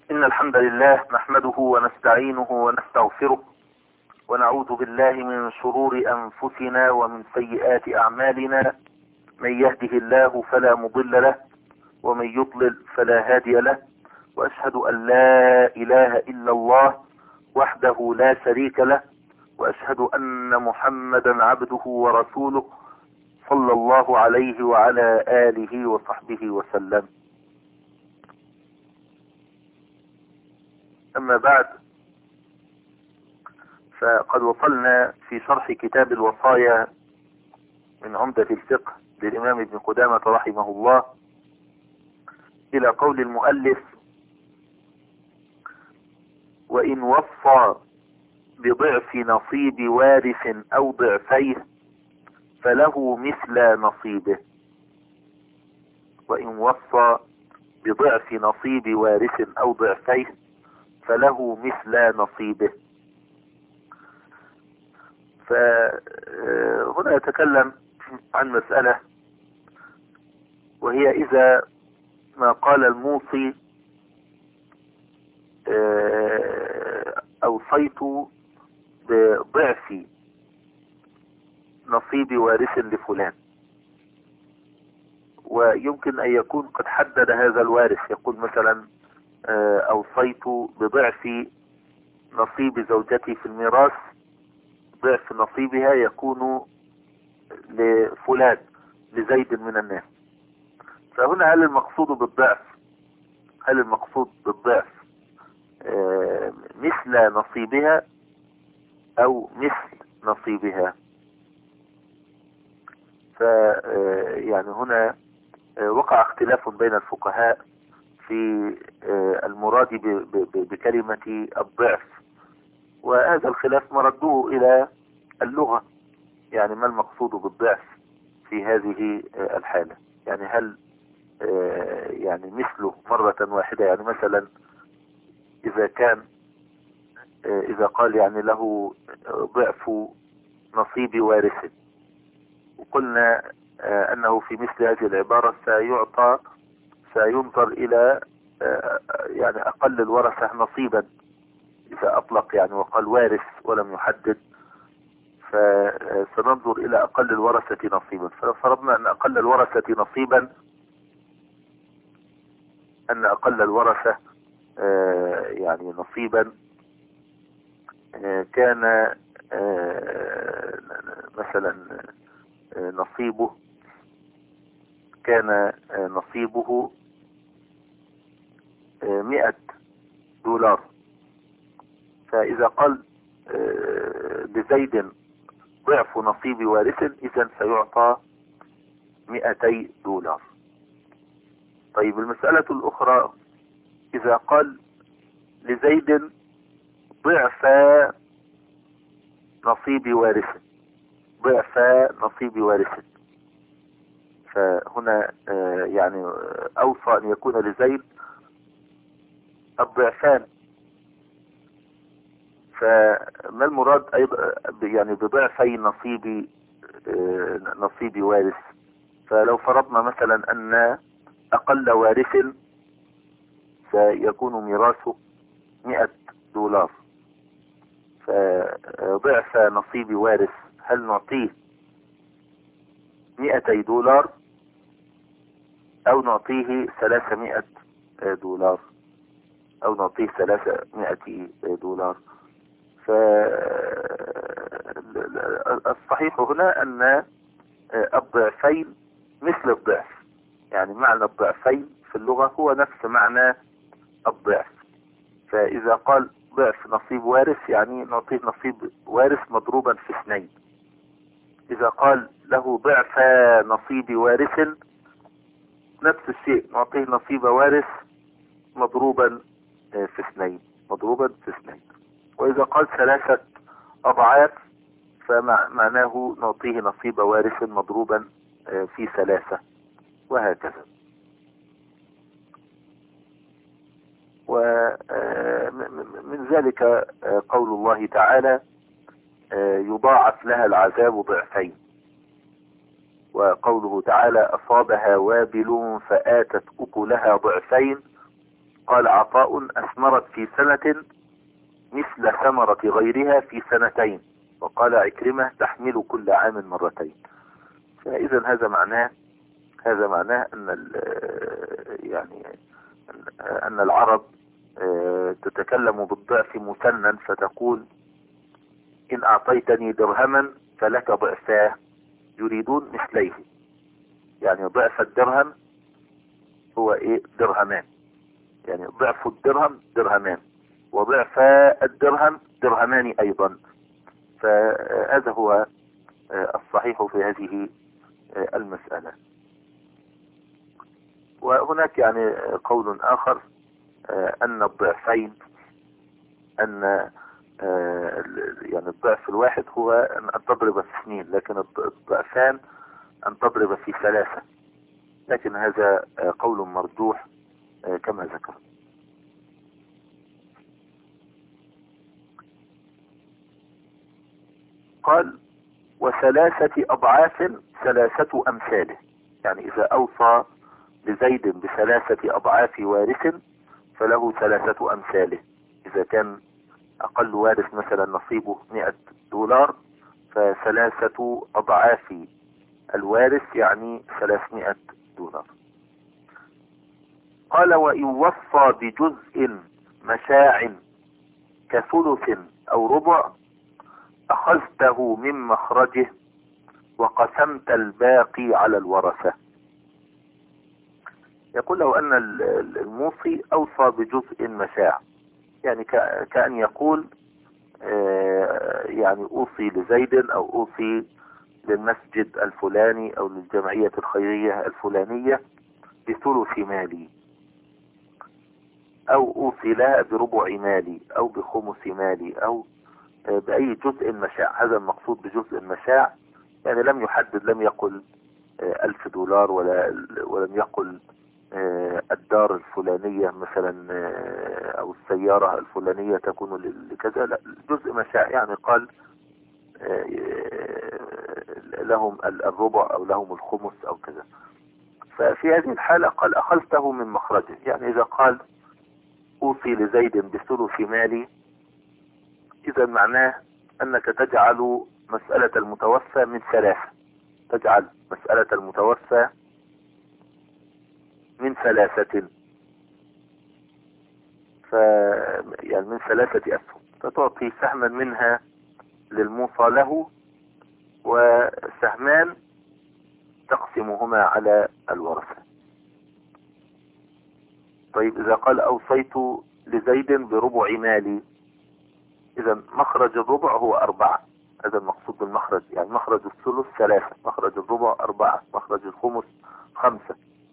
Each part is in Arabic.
إن الحمد لله نحمده ونستعينه ونستغفره ونعوذ بالله من شرور أنفسنا ومن سيئات أعمالنا. من يهده الله فلا مضل له ومن يضلل فلا هادي له، وأشهد أن لا إله إلا الله وحده لا شريك له، وأشهد أن محمدا عبده ورسوله صلى الله عليه وعلى آله وصحبه وسلم. أما بعد، فقد وصلنا في شرح كتاب الوصايا من عمدة الفقه للإمام ابن قدامة رحمه الله إلى قول المؤلف: وإن وصى بضعف نصيب وارث أو ضعفيه فله مثل نصيبه. وإن وصى بضعف نصيب وارث أو ضعفيه فله مثل نصيبه. فهنا يتكلم عن مسألة، وهي إذا ما قال الموصي أوصيت بضعف نصيب وارث لفلان، ويمكن أن يكون قد حدد هذا الوارث، يقول مثلا أوصيت بضعف نصيب زوجتي في الميراث، ضعف نصيبها يكون لفلان لزيد من الناس. فهنا هل المقصود بالضعف مثل نصيبها أو مثل نصيبها؟ يعني هنا وقع اختلاف بين الفقهاء في المراد بكلمة الضعف، وهذا الخلاف مرده إلى اللغة. يعني ما المقصود بالضعف في هذه الحالة؟ يعني هل يعني مثله مرة واحدة؟ يعني مثلا إذا قال يعني له ضعف نصيب وارث، وقلنا أنه في مثل هذه العبارة سينظر إلى يعني أقل الورثة نصيبا. إذا أطلق يعني وقال وارث ولم يحدد، فسننظر إلى أقل الورثة نصيبا. ففرضنا أن أقل الورثة يعني نصيبا كان مثلا نصيبه $100. فإذا قال لزيد ضعف نصيب وارث، إذن سيعطى $200. طيب المسألة الأخرى، إذا قال لزيد ضعف نصيب وارث، فهنا يعني أوصى أن يكون لزيد الضعفان. فما المراد أيضا يعني بضعفي نصيب وارث؟ فلو فرضنا مثلا أن أقل وارث سيكون ميراثه $100، فضعف نصيب وارث هل نعطيه $200 أو نعطيه $300؟ فالصحيح هنا أن الضعفين مثل الضعف، يعني معنى الضعفين في اللغة هو نفس معنى الضعف. فإذا قال ضعف نصيب وارث يعني نعطيه نصيب وارث مضروبا في 2. إذا قال له ضعف نصيب وارث نفس الشيء، نعطيه نصيب وارث مضروبا في 2. وإذا قال 3 أضعاف فمعناه نعطيه نصيب وارث مضروبا في 3، وهكذا. ومن ذلك قول الله تعالى: يضاعف لها العذاب ضعفين. وقوله تعالى: أصابها وابل فآتت أكلها ضعفين قال عطاء أثمرت في سنة مثل ثمرة غيرها في سنتين. وقال عكرمة تحمل كل عام مرتين. فإذا هذا معناه أن يعني أن العرب تتكلم بالضعف مثنى، فتقول إن أعطيتني درهما فلك ضعفاه، يريدون مثليه. يعني ضعف الدرهم هو إيه؟ درهمان. يعني ضعف الدرهم درهمان، وضعف الدرهم درهمان أيضا. فهذا هو الصحيح في هذه المسألة. وهناك يعني قول آخر أن الضعفين، أن يعني الضعف الواحد هو أن تضرب في 2، لكن الضعفان أن تضرب في 3. لكن هذا قول مرجوح كما ذكر. قال وثلاثة أضعاف 3 أمثاله. يعني إذا أوصى لزيد ب3 أضعاف وارث فله 3 أمثاله. إذا كان أقل وارث مثلا نصيبه $100، ف3 أضعاف الوارث يعني $300. قال وإن وصى بجزء مشاع كثلث أو ربع أخذته من مخرجه وقسمت الباقي على الورثة. يقول لو أن الموصي أوصى بجزء مشاع، يعني كأن يقول يعني أوصي لزيد أو أوصي للمسجد الفلاني أو للجمعية الخيرية الفلانية بثلث مالي، أو أوصي لها بربع مالي أو بخمس مالي أو بأي جزء مشاع. هذا المقصود بجزء مشاع، يعني لم يحدد، لم يقل $1000 ولم يقل الدار الفلانية مثلا أو السيارة الفلانية تكون لكذا. لا، جزء مشاع، يعني قال لهم الربع أو لهم الخمس أو كذا. ففي هذه الحالة قال أخذته من مخرجه. يعني إذا قال أوصي لزيد بثلث مالي، إذا معناه أنك تجعل مسألة المتوفى من 3، تجعل مسألة المتوفى من 3، يعني من 3 أسهم، فتعطي سهما منها للموصى له وسهمان تقسمهما على الورثة. طيب إذا قال أوصيت لزيد بربع مالي، إذا مخرج الربع هو 4. هذا المقصود بالمخرج، يعني مخرج الثلث 3، مخرج الربع 4، مخرج الخمس 5.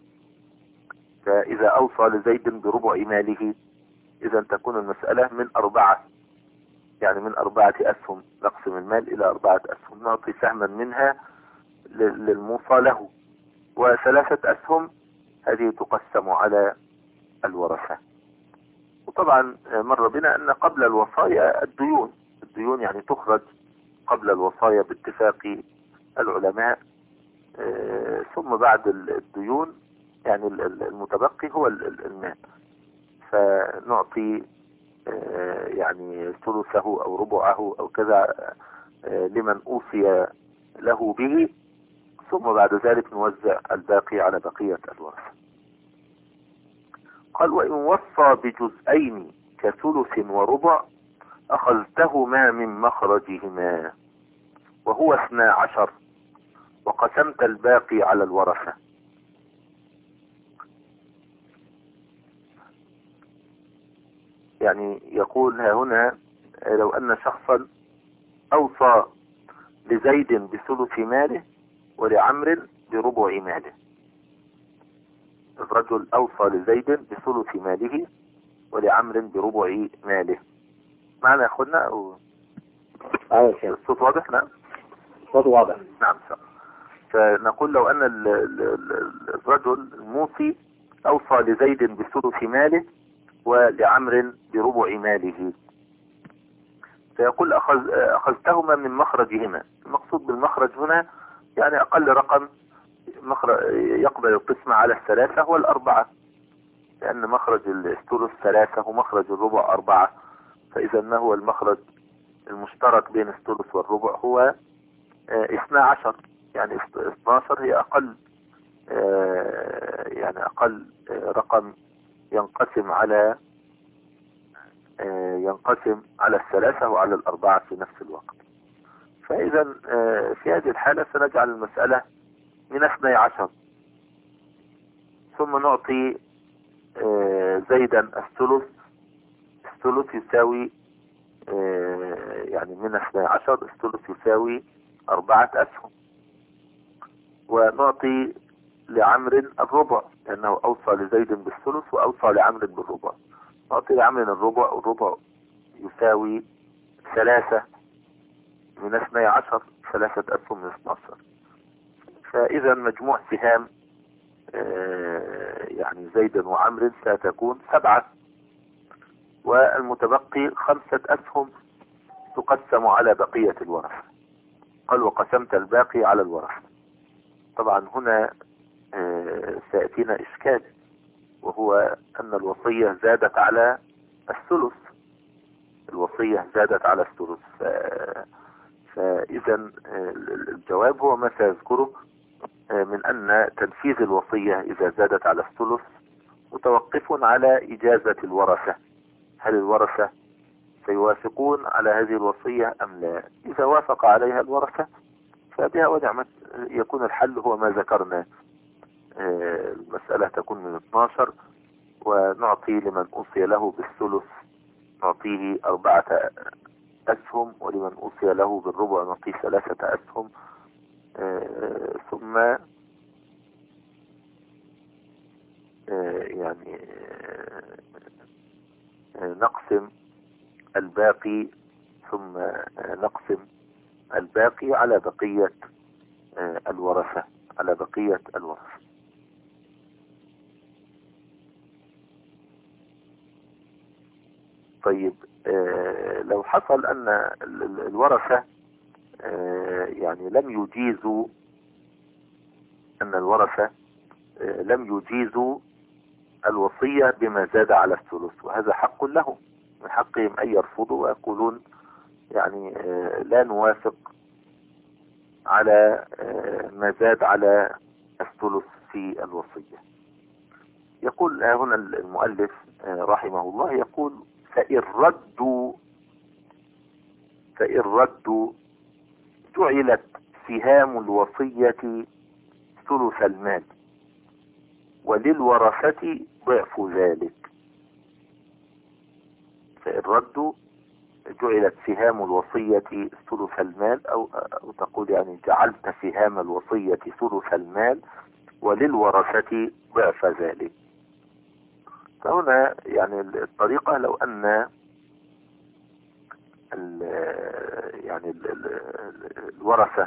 فإذا أوصى لزيد بربع ماله إذا تكون المسألة من 4، يعني من 4 أسهم، نقسم المال إلى 4 أسهم، نعطي سهما منها للموصى له، و3 أسهم هذه تقسم على الورثة. وطبعا مر بنا أن قبل الوصايا الديون يعني تخرج قبل الوصايا باتفاق العلماء، ثم بعد الديون يعني المتبقي هو المال، فنعطي يعني ثلثه أو ربعه أو كذا لمن أوصي له به، ثم بعد ذلك نوزع الباقي على بقية الورثة. قال وإن وصى بجزئين كثلث وربع أخذتهما من مخرجهما وهو 12 وقسمت الباقي على الورثة. يعني يقول ها هنا لو أن شخصا أوصى لزيد بثلث ماله ولعمر بربع ماله. الرجل أوصى لزيد بثلث ماله ولعمر بربع ماله. معنا يا أخونا الصوت واضح؟ نعم الصوت واضح. نعم. فنقول لو أن الرجل الموصي أوصى لزيد بثلث ماله ولعمر بربع ماله، فيقول أخذتهما من مخرجهما. المقصود بالمخرج هنا يعني أقل رقم يقبل القسمة على 3 هو 4. لأن مخرج الثلث 3 ومخرج الربع 4، فإذا ما هو المخرج المشترك بين الثلث والربع؟ هو 12. يعني 12 هي أقل يعني أقل رقم ينقسم على ال3 وعلى ال4 في نفس الوقت. فإذا في هذه الحالة سنجعل المسألة من 12، ثم نعطي زيدا الثلث يساوي يعني من 12 الثلث يساوي 4 أسهم، ونعطي لعمر الربع لأنه أوصى لزيد بالثلث وأوصى لعمر بالربع. نعطي لعمر الربع، والربع يساوي 3 من 12، 3 أسهم من 12. فإذا مجموع سهام يعني زيد وعمر ستكون 7، والمتبقي 5 أسهم تقسم على بقية الورثة. قال وقسمت الباقي على الورثة. طبعا هنا سيأتينا إشكال، وهو أن الوصية زادت على الثلث. فإذا الجواب هو ما سيذكره من أن تنفيذ الوصية إذا زادت على الثلث متوقف على إجازة الورثة. هل الورثة سيوافقون على هذه الوصية أم لا؟ إذا وافق عليها الورثة فبها ونعمت، يكون الحل هو ما ذكرنا. المسألة تكون من 12، ونعطي لمن أوصي له بالثلث نعطيه 4 أسهم، ولمن أوصي له بالربع نعطيه 3 أسهم. ثم يعني نقسم الباقي، ثم نقسم الباقي على بقية الورثة. طيب لو حصل أن الورثة يعني لم يجيزوا الوصية بما زاد على الثلث، وهذا حق لهم، من حقهم أن يرفضوا ويقولون يعني لا نوافق على ما زاد على الثلث في الوصية. يقول هنا المؤلف رحمه الله، يقول فإن ردوا جعلت سهام الوصية ثلث المال، وللورثة ضعف ذلك. فإن ردوا جعلت سهام الوصية ثلث المال، أو تقول يعني جعلت سهام الوصية ثلث المال وللورثة ضعف ذلك. فهنا يعني الطريقة لو أن الورثة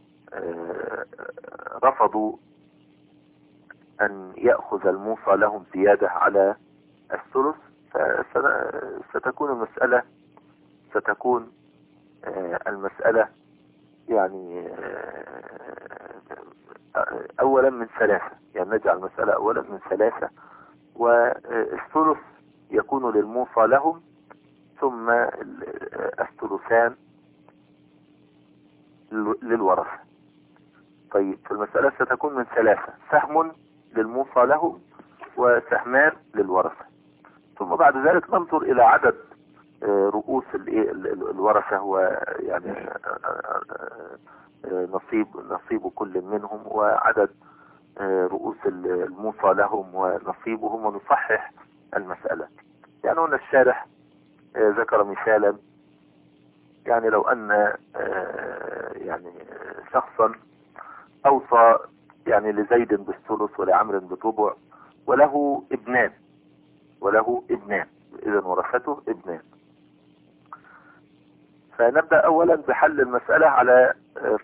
رفضوا أن يأخذ الموصى لهم زيادة على الثلث، ستكون المسألة يعني أولا من 3، يعني نجعل المسألة أولا من 3، والثلث يكون للموصى لهم، ثم الثلثان للورثة. طيب فالمسألة ستكون من 3، سهم للموصى لهم وسهمان للورثة. ثم بعد ذلك ننظر إلى عدد رؤوس الورثة، ويعني نصيب كل منهم، وعدد رؤوس الموصى لهم ونصيبهم، ونصحح المسألة. يعني هنا الشارح ذكر مثالا، يعني لو أن يعني شخصا أوصى يعني لزيد بالثلث ولعمر بالربع وله ابنان، إذن ورثته ابنان. فنبدأ أولا بحل المسألة على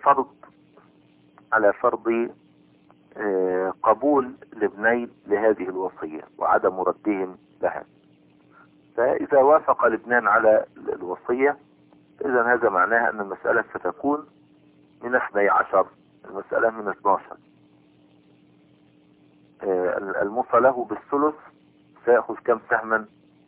فرض قبول الابنين لهذه الوصية وعدم ردهم لها. فإذا وافق الابنان على الوصية، إذن هذا معناه أن المسألة ستكون من 12، المسألة من 12. الموصى له بالثلث سيأخذ كم سهما؟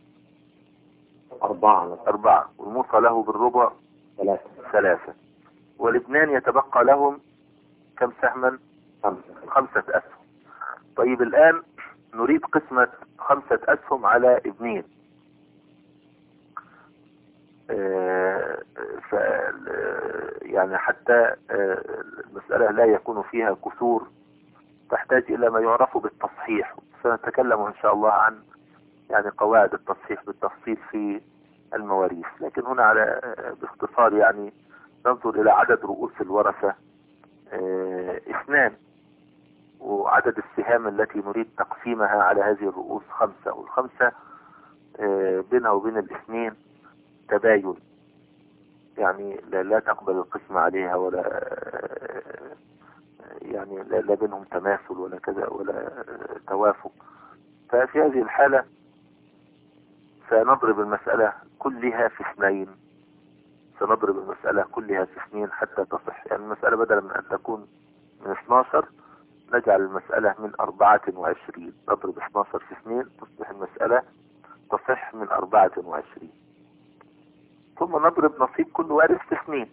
4. 4. والموصى له بالربع 3. والابنان يتبقى لهم كم سهما؟ 5 أسهم. طيب الآن نريد قسمة 5 أسهم على ابنين. يعني حتى المسألة لا يكون فيها كسور تحتاج إلى ما يعرف بالتصحيح. سنتكلم إن شاء الله عن يعني قواعد التصحيح بالتفصيل في المواريث، لكن هنا على باختصار يعني ننظر إلى عدد رؤوس الورثة 2، وعدد السهام التي نريد تقسيمها على هذه الرؤوس 5، والخمسة بينها وبين الاثنين تباين، يعني لا تقبل القسمة عليها، ولا يعني لا بينهم تماثل ولا كذا ولا توافق. ففي هذه الحالة سنضرب المسألة كلها في 2، سنضرب المسألة كلها في 2 حتى تصح. يعني المسألة بدلا من أن تكون من 12 نجعل المسألة من 24. نضرب 12 في 2 تصبح المسألة تصح من 24. ثم نضرب نصيب كل وارث في 2.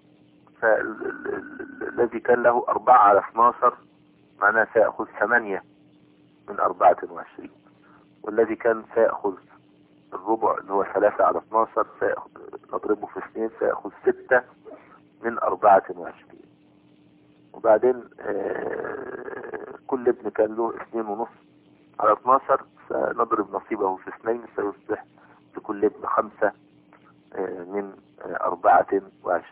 فالذي كان له 4 على 12 معناه سيأخذ 8 من 24. والذي كان سيأخذ الربع اللي هو 3 على 12 نضربه في 2 سيأخذ 6 من 24. وبعدين كل ابن كان له 2.5 على 12 فنضرب نصيبه في 2 سيصبح لكل ابن 5 من 24.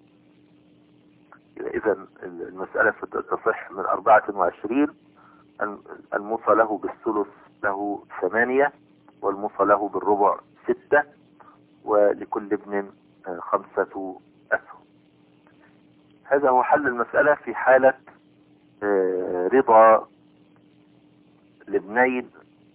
إذا المسألة تصح من 24. الموصى له بالثلث له 8، والموصى له بالربع 6، ولكل ابن 5 أسهم. هذا هو حل المسألة في حالة رضا الابنين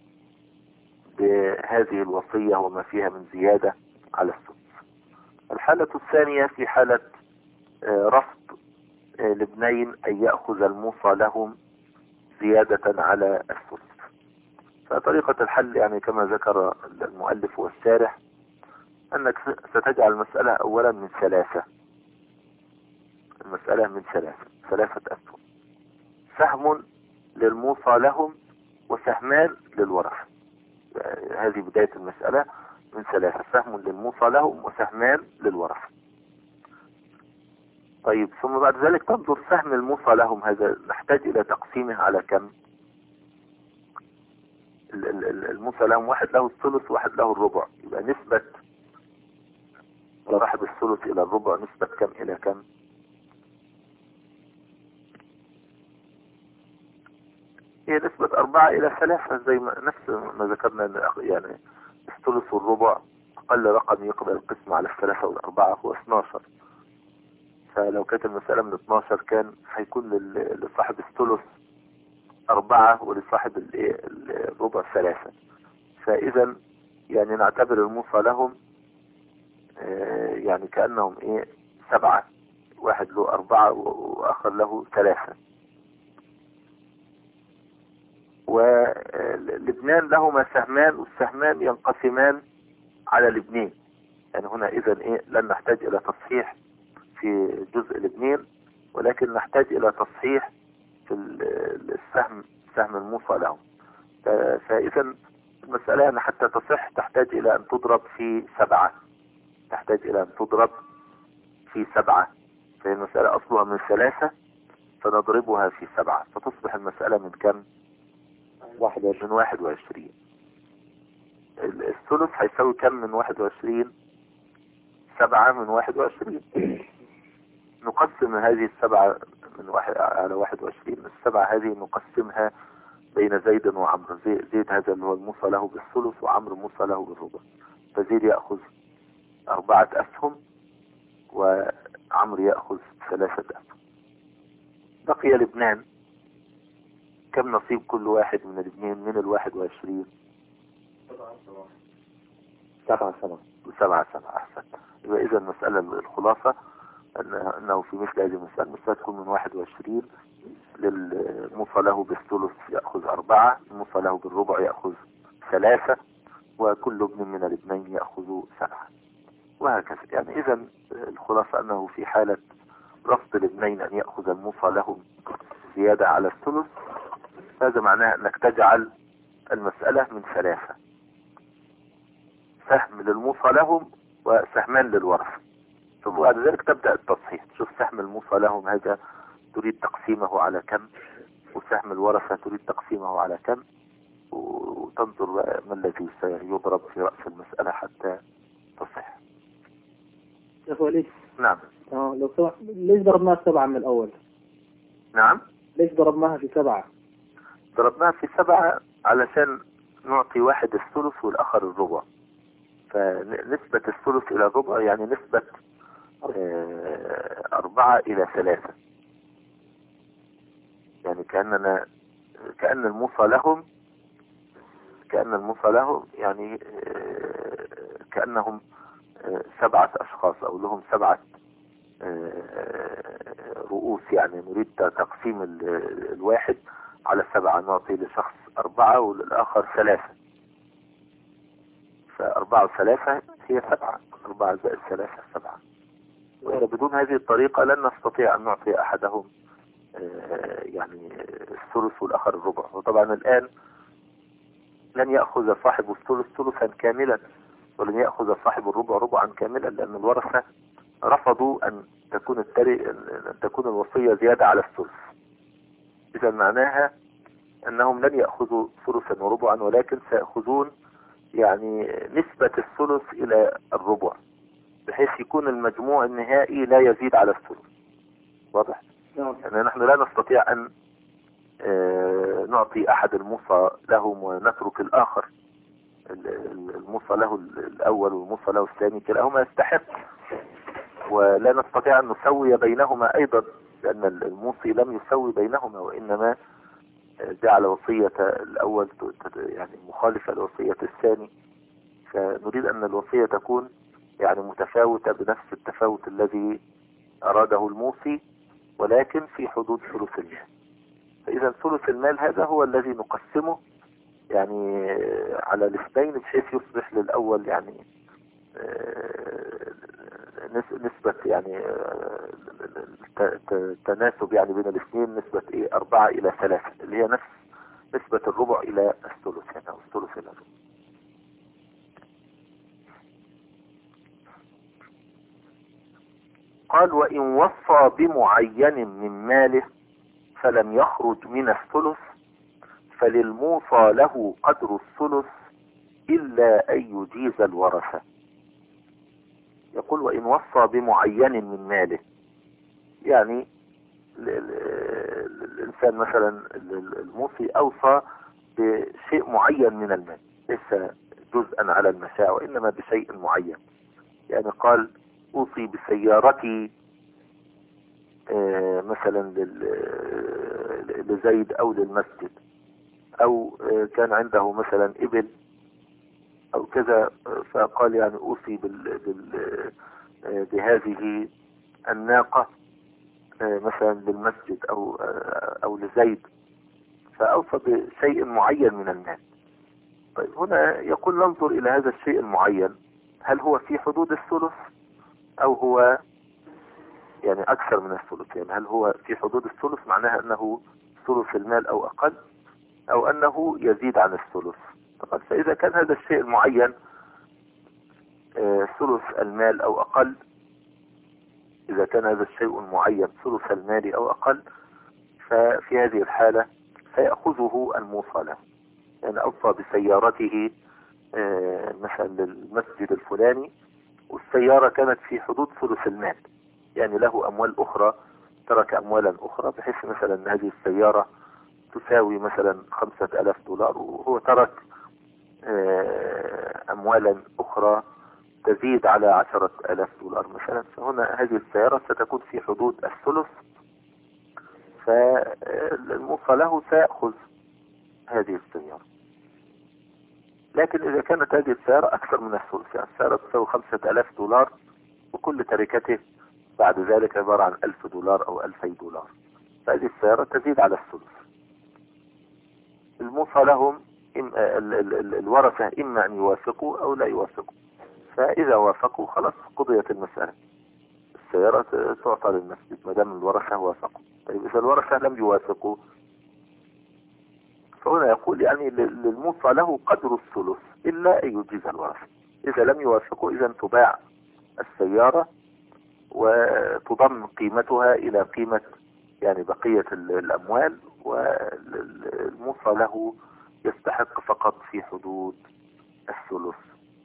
بهذه الوصية وما فيها من زيادة على الثلث. الحالة الثانية في حالة رفض الابنين أن يأخذ الموصى لهم زيادة على الثلث. فطريقة الحل يعني كما ذكر المؤلف والشارح أنك ستجعل المسألة أولا من 3. المسألة من 3 أسهم، سهم للموصى لهم وسهمان للورثة. هذه بداية المسألة من 3، سهم للموصى لهم وسهمان للورثة. طيب ثم بعد ذلك تنظر سهم الموصى لهم هذا نحتاج إلى تقسيمه على كم؟ الموصى لهم واحد له الثلث وواحد له الربع، يبقى نسبة صاحب الثلث إلى الربع نسبة كم إلى كم؟ هي نسبة 4 إلى 3 زي ما نفس ما ذكرنا. يعني الثلث والربع أقل رقم يقبل القسم على 3 والأربعة هو 12. فلو كانت المسألة من 12 كان هيكون لصاحب الثلث 4 ولصاحب الربع 3. فإذا يعني نعتبر الموصى لهم يعني كأنهم 7، واحد له 4 وآخر له 3. والابنان لهما سهمان، والسهمان ينقسمان على الابنين. يعني هنا إذا لن نحتاج إلى تصحيح في جزء الابنين، ولكن نحتاج إلى تصحيح في السهم، سهم الموصى لهم. فإذا المسألة يعني حتى تصح تحتاج إلى أن تضرب في 7، تحتاج إلى أن تضرب في 7. فهي المسألة أصلها من 3 فنضربها في 7 فتصبح المسألة من كم؟ من 21. الثلث هيساوي كم من 21؟ 7 من 21. نقسم هذه 7 من 1 على 21. 7 هذه نقسمها بين زيد وعمرو. زيد هذا اللي هو الموصى له بالثلث، وعمرو موصى له بالربع. فزيد يأخذ 4 أسهم وعمرو يأخذ 3 أسهم. بقي الابنان، كم نصيب كل واحد من الابنين من 21؟ 7 أحسن. يبقى إذا المسألة الخلاصة أنه في مثل هذه المسألة تكون من 21. للموصى له بالثلث يأخذ 4، الموصى له بالربع يأخذ 3 وكل ابن من الابنين يأخذ 7 وهكذا. يعني إذا الخلاصة أنه في حالة رفض الابنين أن يأخذ الموصى لهم زيادة على الثلث، هذا معناه أنك تجعل المسألة من 3، سهم للموصى لهم وسهمان للورثة، ثم بعد ذلك تبدأ التصحيح، تشوف سهم الموصى لهم هذا تريد تقسيمه على كم، وسهم الورثة تريد تقسيمه على كم، وتنظر ما الذي سيضرب في رأس المسألة حتى تصح. يا أخوة ليش؟ نعم. لو سمحت، ليش ضربناها 7 من الأول؟ نعم. ليش ضربناها في 7؟ ضربناها في 7 علشان نعطي واحد الثلث والآخر الربع، فنسبة الثلث إلى الربع يعني نسبة 4 إلى 3، يعني كأن الموصى لهم يعني كأنهم 7 أشخاص أو لهم 7 رؤوس، يعني نريد تقسيم الواحد على 7، نعطي لشخص 4 وللآخر 3، ف4 و3 هي 7، 4 زائد 3 7. وإذا بدون هذه الطريقة لن نستطيع أن نعطي أحدهم يعني الثلث والآخر الربع. وطبعا الآن لن يأخذ صاحب الثلث ثلثا كاملا، ولن يأخذ صاحب الربع ربعا كاملا، لأن الورثة رفضوا أن تكون الوصية زيادة على الثلث. إذا معناها أنهم لن يأخذوا ثلثا وربعا، ولكن سيأخذون يعني نسبة الثلث إلى الربع، بحيث يكون المجموع النهائي لا يزيد على الثلث. واضح؟ يعني نحن لا نستطيع أن نعطي أحد الموصى لهم ونترك الآخر، الموصى له الأول والموصى له الثاني كلاهما يستحق، ولا نستطيع أن نسوي بينهما أيضا، لأن الموصي لم يسوي بينهما، وإنما جعل وصية الأول يعني مخالفة لوصية الثاني. فنريد أن الوصية تكون يعني متفاوتة بنفس التفاوت الذي أراده الموصي، ولكن في حدود ثلث المال. فإذا ثلث المال هذا هو الذي نقسمه يعني على الاثنين، بحيث يصبح للأول يعني نسبة يعني تناسب يعني بين الاثنين، نسبة 4 إلى 3، اللي هي نفس نسبة الربع إلى الثلث، يعني أو الثلث إلى الربع. قال: وإن وصى بمعين من ماله فلم يخرج من الثلث فللموصى له قدر الثلث إلا أن يجيز الورثة. يقول: وإن وصى بمعين من ماله، يعني الإنسان مثلا الموصي أوصى بشيء معين من المال، ليس جزءا على المشاع وإنما بشيء معين، يعني قال: أوصي بسيارتي مثلا لزيد أو للمسجد، أو كان عنده مثلا إبل أو كذا، فقال يعني أوصي بهذه الناقة مثلا للمسجد أو لزيد، فأوصى بشيء معين من المال. طيب هنا يقول: ننظر إلى هذا الشيء المعين، هل هو في حدود الثلث أو هو يعني أكثر من الثلث؟ يعني هل هو في حدود الثلث معناها أنه ثلث المال أو أقل، أو أنه يزيد عن الثلث. طبعا فإذا كان هذا الشيء المعين ثلث المال أو أقل، إذا كان هذا الشيء المعين ثلث المال أو أقل، ففي هذه الحالة سيأخذه الموصى له. يعني أوصى بسيارته مثلا للمسجد الفلاني، والسيارة كانت في حدود ثلث المال، يعني له أموال أخرى، ترك أموالا أخرى، بحيث مثلا أن هذه السيارة تساوي مثلا $5000، وهو ترك أموالا أخرى تزيد على $10,000 مثلا، فهنا هذه السيارة ستكون في حدود الثلث، فالموصى له سيأخذ هذه السيارة. لكن إذا كانت هذه السيارة أكثر من الثلث، يعني السيارة تساوي $5000 وكل تركته بعد ذلك عبارة عن $1000 أو $2000، فهذه السيارة تزيد على الثلث. الموصى لهم الورثة إما أن يوافقوا أو لا يوافقوا. فإذا وافقوا خلاص قضيت المسألة، السيارة تعطى للمسجد ما دام الورثة وافقوا. طيب إذا الورثة لم يوافقوا فهنا يقول يعني للموصى له قدر الثلث إلا أن يجيز الورثة. إذا لم يوافقوا إذا تباع السيارة وتضم قيمتها إلى قيمة يعني بقية الأموال، والموصى له يستحق فقط في حدود الثلث.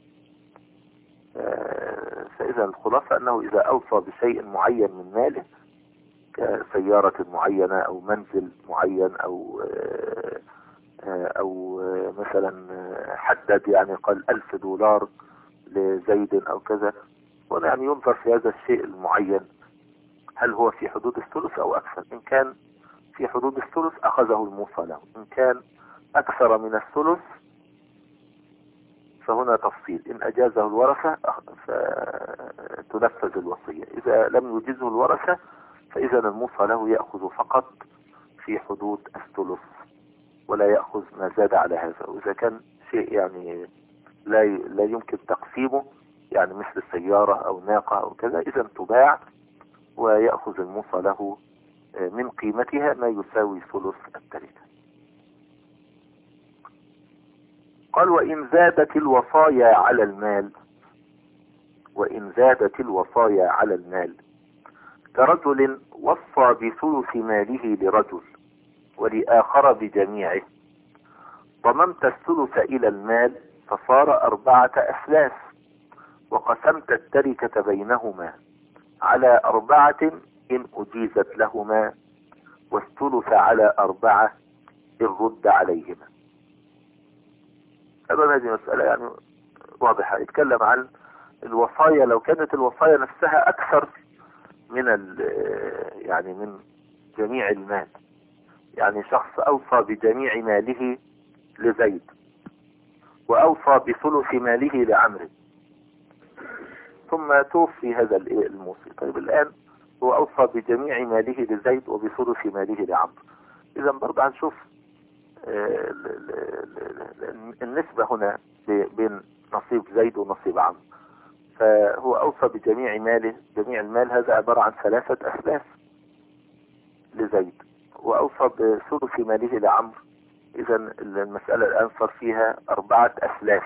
فإذا الخلاصة أنه إذا أوصى بشيء معين من ماله كسيارة معينة أو منزل معين أو مثلا حدد يعني قال $1000 لزيد أو كذا، هنا يعني ينظر في هذا الشيء المعين هل هو في حدود الثلث أو أكثر. إن كان في حدود الثلث أخذه الموصى له، إن كان أكثر من الثلث فهنا تفصيل، إن أجازه الورثة فتنفذ الوصية، إذا لم يجزه الورثة فإذا الموصى له يأخذ فقط في حدود الثلث ولا يأخذ ما زاد على هذا. وإذا كان شيء يعني لا يمكن تقسيمه يعني مثل سيارة أو ناقة أو كذا إذا تباع ويأخذ الموصى له من قيمتها ما يساوي ثلث التركة. قال وإن زادت الوصايا على المال، وإن زادت الوصايا على المال كرجل وصى بثلث ماله لرجل ولآخر بجميعه، ضممت الثلث إلى المال فصار 4 أثلاث، وقسمت التركة بينهما على 4 إن أجيزت لهما، والثلث على 4 إن رد عليهما. أبدا هذه مسألة يعني واضحة، يتكلم عن الوصايا لو كانت الوصايا نفسها أكثر من يعني من جميع المال، يعني شخص أوصى بجميع ماله لزيد وأوصى بثلث ماله لعمرو ثم توفي هذا الموصي. طيب الآن هو أوصى بجميع ماله لزيد وبثلث ماله لعمرو، إذا برضه هنشوف النسبة هنا بين نصيب زيد ونصيب عمرو. فهو أوصى بجميع ماله، جميع المال هذا عبارة عن 3 أثلاث لزيد، وأوصى بثلث ماله لعمرو، إذا المسألة الآن صار فيها 4 أثلاث،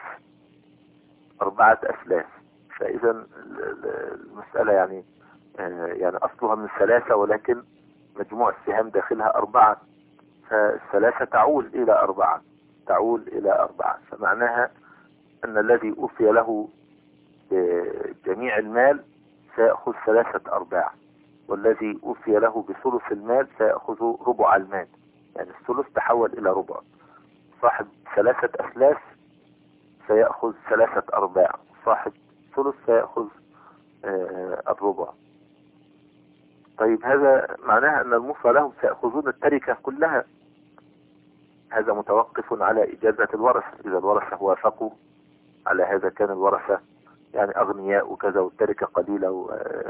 4 أثلاث. فإذا المسألة يعني أصلها من 3 ولكن مجموع السهام داخلها 4، فالثلاثة تعول إلى 4، تعول إلى 4. فمعناها أن الذي أوصي له بجميع المال سيأخذ 3/4، والذي أوصي له بثلث المال سيأخذ ربع المال، يعني الثلث تحول إلى ربع. صاحب 3 أثلاث سيأخذ 3/4، صاحب ثلث سيأخذ الربع. طيب هذا معناها أن الموصى لهم سيأخذون التركة كلها، هذا متوقف على إجازة الورثة. إذا الورثة وافقوا على هذا كان الورثة يعني أغنياء وكذا والتركة قليلة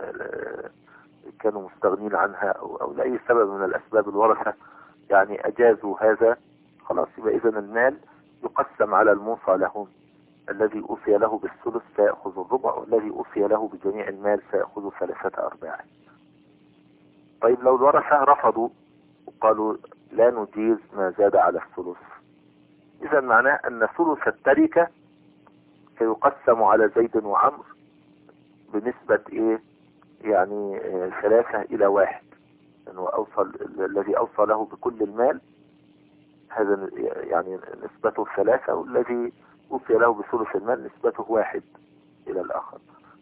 وكانوا مستغنين عنها أو لأي سبب من الأسباب الورثة يعني أجازوا هذا، خلاص يبقى إذن المال يقسم على الموصى لهم، الذي أوصي له بالثلث سيأخذ الربع، والذي أوصي له بجميع المال سيأخذ 3/4. طيب لو الورثة رفضوا وقالوا لا نجيز ما زاد على الثلث، إذا معناه أن ثلث التركة سيقسم على زيد وعمر بنسبة يعني 3/1، لأنه الذي أوصى له بكل المال هذا يعني نسبته 3، والذي أوصي له بثلث المال نسبته 1 إلى الآخر.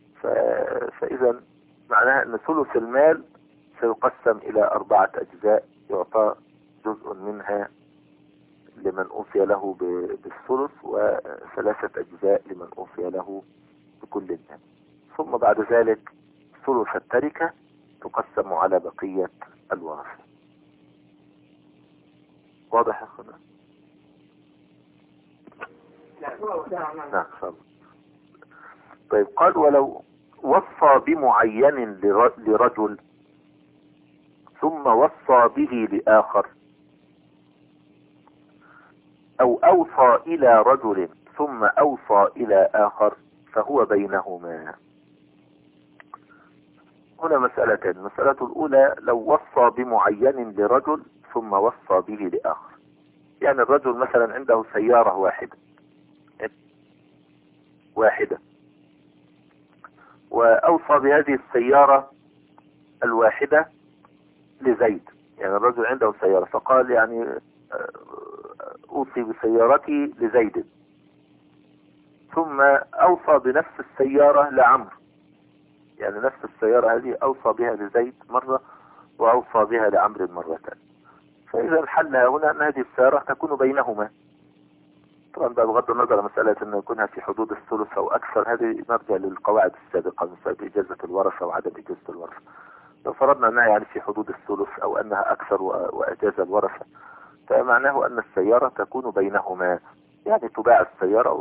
فإذا معناها أن ثلث المال سيقسم إلى 4 أجزاء، يعطى جزء منها لمن أوصي له بالثلث و3 أجزاء لمن أوصي له بكل المال، ثم بعد ذلك ثلث التركة تقسم على بقية الورثة. واضح يا أخونا؟ نعم. طيب قال ولو وصى بمعين لرجل ثم وصى به لآخر أو أوصى إلى رجل ثم أوصى إلى آخر فهو بينهما. هنا مسألتين. المسألة الأولى لو وصى بمعين لرجل ثم وصى به لآخر. يعني الرجل مثلا عنده سيارة واحدة وأوصى بهذه السيارة الواحدة لزيد. يعني الرجل عنده سيارة فقال يعني أوصي بسيارتي لزيد، ثم أوصى بنفس السيارة لعمرو. يعني نفس السيارة هذه أوصى بها لزيد مرة وأوصى بها لعمرو مرة. فإذا الحل هنا أن هذه السيارة تكون بينهما. طبعا بغض النظر مسألة أن يكونها في حدود الثلث أو أكثر، هذه نرجع للقواعد السابقة مسألة إجازة الورثة وعدم إجازة الورثة. لو فرضنا أنها يعني في حدود الثلث أو أنها أكثر وأجاز الورثة، فمعناه أن السيارة تكون بينهما. يعني تباع السيارة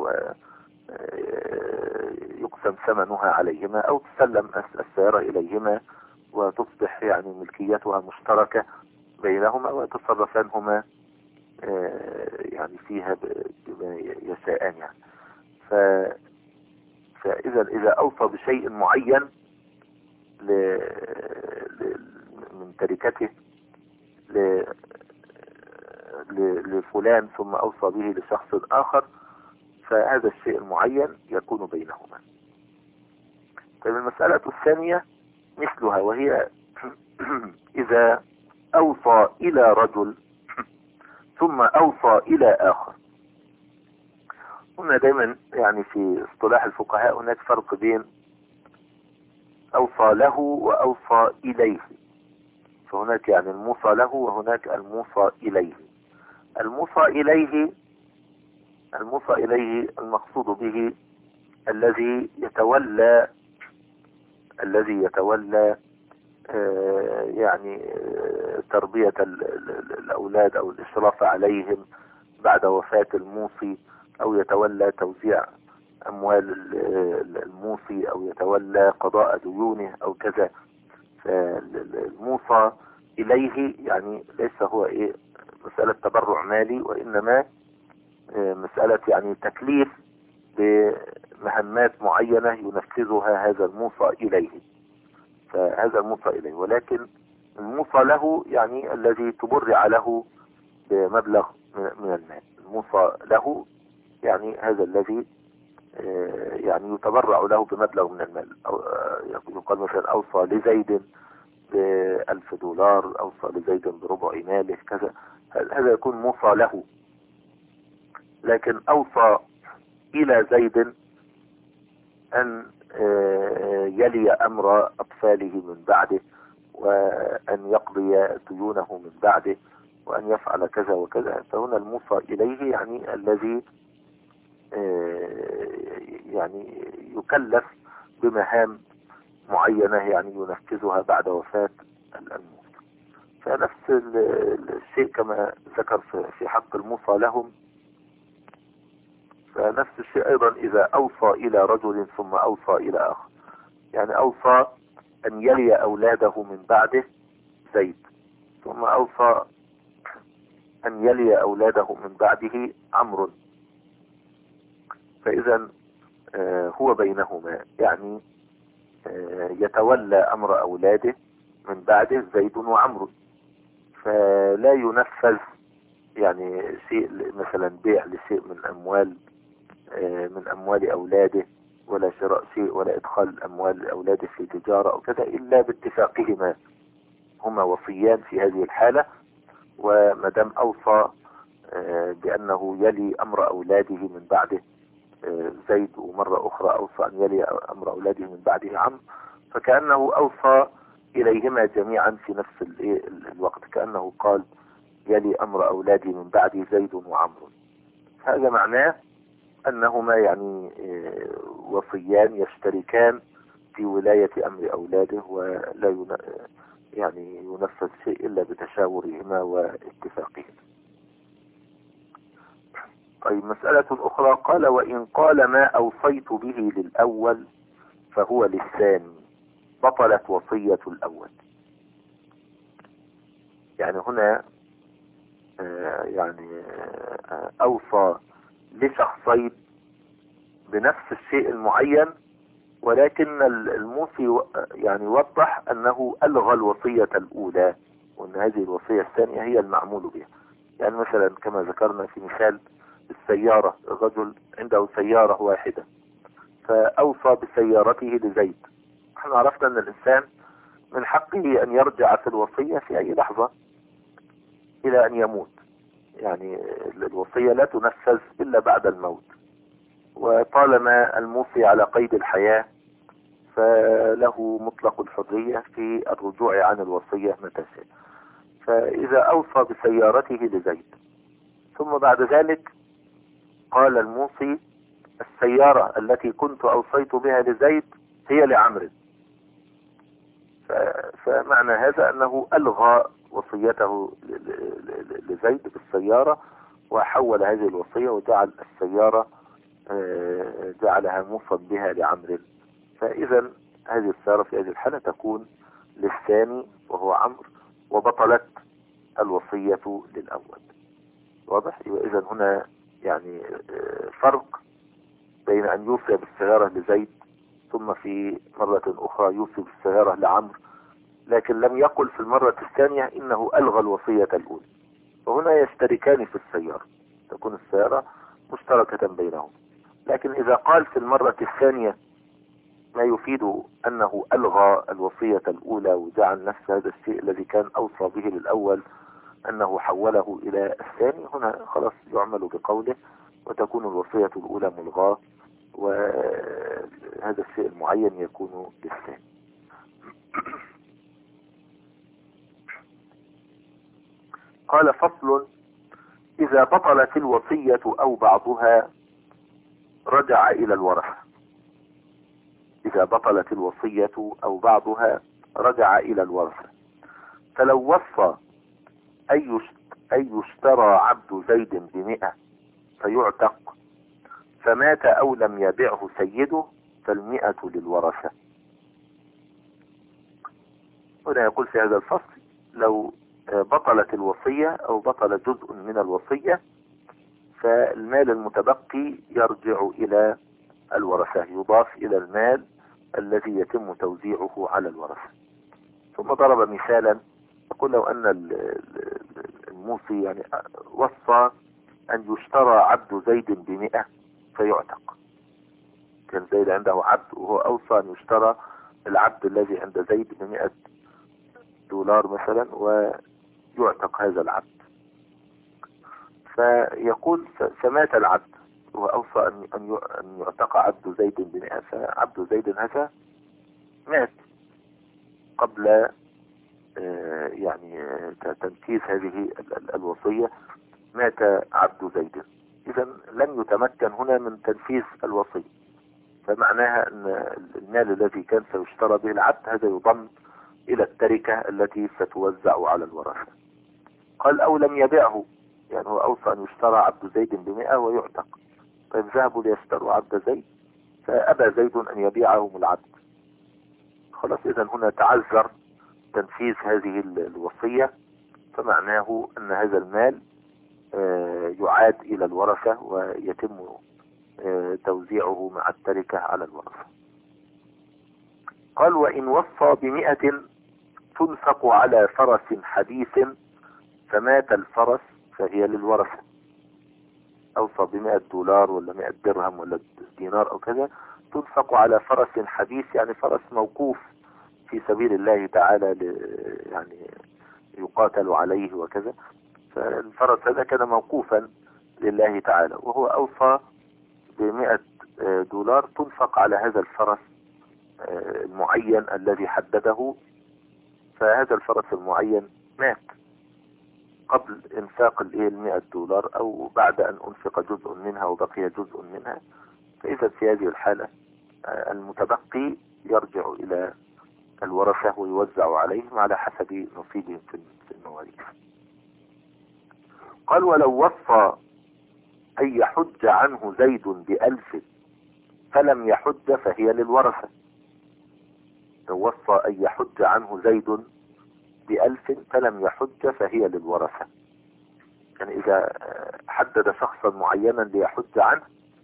ويقسم ثمنها عليهما، أو تسلم السيارة إليهما وتصبح يعني ملكيتها مشتركة بينهما ويتصرفانهما يعني فيها بما يشاءان. يعني فإذا أوصى بشيء معين من تركته لفلان ثم أوصى به لشخص آخر، فهذا الشيء المعين يكون بينهما. طيب المسألة الثانية مثلها، وهي إذا أوصى إلى رجل ثم أوصى إلى آخر. هنا دائما يعني في اصطلاح الفقهاء هناك فرق بين أوصى له وأوصى إليه. فهناك يعني الموصى له وهناك الموصى إليه. الموصى إليه المقصود به الذي يتولى يعني تربية الأولاد أو الإشراف عليهم بعد وفاة الموصي، أو يتولى توزيع أموال الموصي، أو يتولى قضاء ديونه أو كذا. فالموصى إليه يعني ليس هو مسألة تبرع مالي، وإنما مسألة يعني تكليف بمهمات معينة ينفذها هذا الموصى إليه. فهذا الموصى إليه. ولكن الموصى له يعني الذي تبرع له بمبلغ من المال. الموصى له يعني هذا الذي يعني يتبرع له بمبلغ من المال. يقال مثلا أوصى لزيد $1000، أوصى لزيد بربع ماله كذا، هذا يكون موصى له. لكن أوصى إلى زيد أن يلي أمر أطفاله من بعده، وأن يقضي ديونه من بعده، وأن يفعل كذا وكذا. فهنا الموصى إليه يعني الذي يعني يكلف بمهام معينة يعني ينفذها بعد وفاة الموصى. فنفس الشيء كما ذكر في حق الموصى لهم، فنفس الشيء أيضا إذا أوصى إلى رجل ثم أوصى إلى آخر. يعني أوصى أن يلي أولاده من بعده زيد، ثم أوصى أن يلي أولاده من بعده عمرو. فإذا هو بينهما، يعني يتولى أمر أولاده من بعده زيد وعمرو. فلا ينفذ يعني شيء مثلا بيع لشيء من أموال أولاده، ولا شراء شيء، ولا إدخال أموال أولاده في تجارة أو كذا، إلا باتفاقهما. هما وصيان في هذه الحالة. ومدام أوصى بأنه يلي أمر أولاده من بعده زيد، ومرة أخرى أوصى أن يلي أمر أولاده من بعده عمرو، فكأنه أوصى إليهما جميعا في نفس الوقت. كأنه قال يلي أمر أولادي من بعدي زيد وعمرو. هذا معناه أنهما يعني وصيان يشتركان في ولاية أمر أولاده، ولا يعني ينفذ شيء إلا بتشاورهما واتفاقهما. طيب مسألة أخرى، قال وإن قال ما أوصيت به للأول فهو للثاني بطلت وصية الأول. يعني هنا يعني أوصى لشخصين بنفس الشيء المعين، ولكن الموصي يعني وضح أنه ألغى الوصية الأولى، وأن هذه الوصية الثانية هي المعمول بها. يعني مثلا كما ذكرنا في مثال السيارة، الرجل عنده سيارة واحدة فأوصى بسيارته لزيد. احنا عرفنا أن الإنسان من حقه أن يرجع في الوصية في أي لحظة إلى أن يموت، يعني الوصية لا تنفذ إلا بعد الموت، وطالما الموصي على قيد الحياة فله مطلق الحرية في الرجوع عن الوصية متى شاء. فإذا أوصى بسيارته لزيد ثم بعد ذلك قال الموصي السيارة التي كنت أوصيت بها لزيد هي لعمرو، فمعنى هذا أنه ألغى وصيته لزيد بالسيارة وحول هذه الوصية وجعل السيارة جعلها موصى بها لعمرو. فإذا هذه السيارة في هذه الحالة تكون للثاني وهو عمرو، وبطلت الوصية للأول. واضح؟ إذا هنا يعني فرق بين أن يوصي بالسيارة لزيد ثم في مرة أخرى يوصي بالسيارة لعمرو، لكن لم يقل في المرة الثانية إنه ألغى الوصية الأولى، وهنا يشتركان في السيارة، تكون السيارة مشتركة بينهم. لكن إذا قال في المرة الثانية ما يفيد أنه ألغى الوصية الأولى وجعل نفس هذا الشيء الذي كان أوصى به للأول أنه حوله إلى الثاني، هنا خلاص يعمل بقوله وتكون الوصية الأولى ملغاة، وهذا الشيء المعين يكون للثاني. قال فصل: إذا بطلت الوصية أو بعضها رجع إلى الورثة. إذا بطلت الوصية أو بعضها رجع إلى الورثة. فلو وصى أن يشترى عبد زيد ب100 فيعتق، فمات أو لم يبعه سيده، فال100 للورثة. هنا يقول في هذا الفصل: لو بطلت الوصية أو بطل جزء من الوصية فالمال المتبقي يرجع إلى الورثة، يضاف إلى المال الذي يتم توزيعه على الورثة. ثم ضرب مثالا يقول: لو أن الموصي يعني وصى أن يشترى عبد زيد ب100 فيعتق. كان زيد عنده عبد وهو أوصى أن يشترى العبد الذي عند زيد $100 مثلا ويعتق هذا العبد. فيقول: فمات العبد وهو أوصى أن يعتق عبد زيد ب100، فعبد زيد هذا مات قبل يعني تنفيذ هذه الوصية، مات عبد زيد، إذا لم يتمكن هنا من تنفيذ الوصية، فمعناها أن المال الذي كان سيشترى به العبد هذا يضم إلى التركة التي ستوزع على الورثة. قال: أو لم يبيعه، يعني هو أوصى أن يشترى عبد زيد ب100 ويعتق، طيب ذهبوا ليشتروا عبد زيد فأبى زيد أن يبيعهم العبد، خلاص إذا هنا تعذر تنفيذ هذه الوصية، فمعناه أن هذا المال يعاد إلى الورثة ويتم توزيعه مع التركة على الورثة. قال: وإن وصى ب100 تنفق على فرس حديث فمات الفرس فهي للورثة. أوصى ب$100 ولا 100 درهم ولا دينار أو كذا، تنفق على فرس حديث، يعني فرس موقوف في سبيل الله تعالى يعني يقاتل عليه وكذا، فالفرس هذا كان موقوفا لله تعالى، وهو أوصى ب$100 تنفق على هذا الفرس المعين الذي حدده، فهذا الفرس المعين مات قبل انفاق $100 او بعد ان انفق جزء منها وبقي جزء منها، فاذا في هذه الحالة المتبقي يرجع الى الورثة ويوزع عليهم على حسب نصيبهم في المواريث. قال: ولو وصى أن يحج عنه زيد ب1000 فلم يحج فهي للورثة. لو وصى أن يحج عنه زيد ب1000 فلم يحج فهي للورثة. يعني إذا حدد شخصا معينا ليحج عنه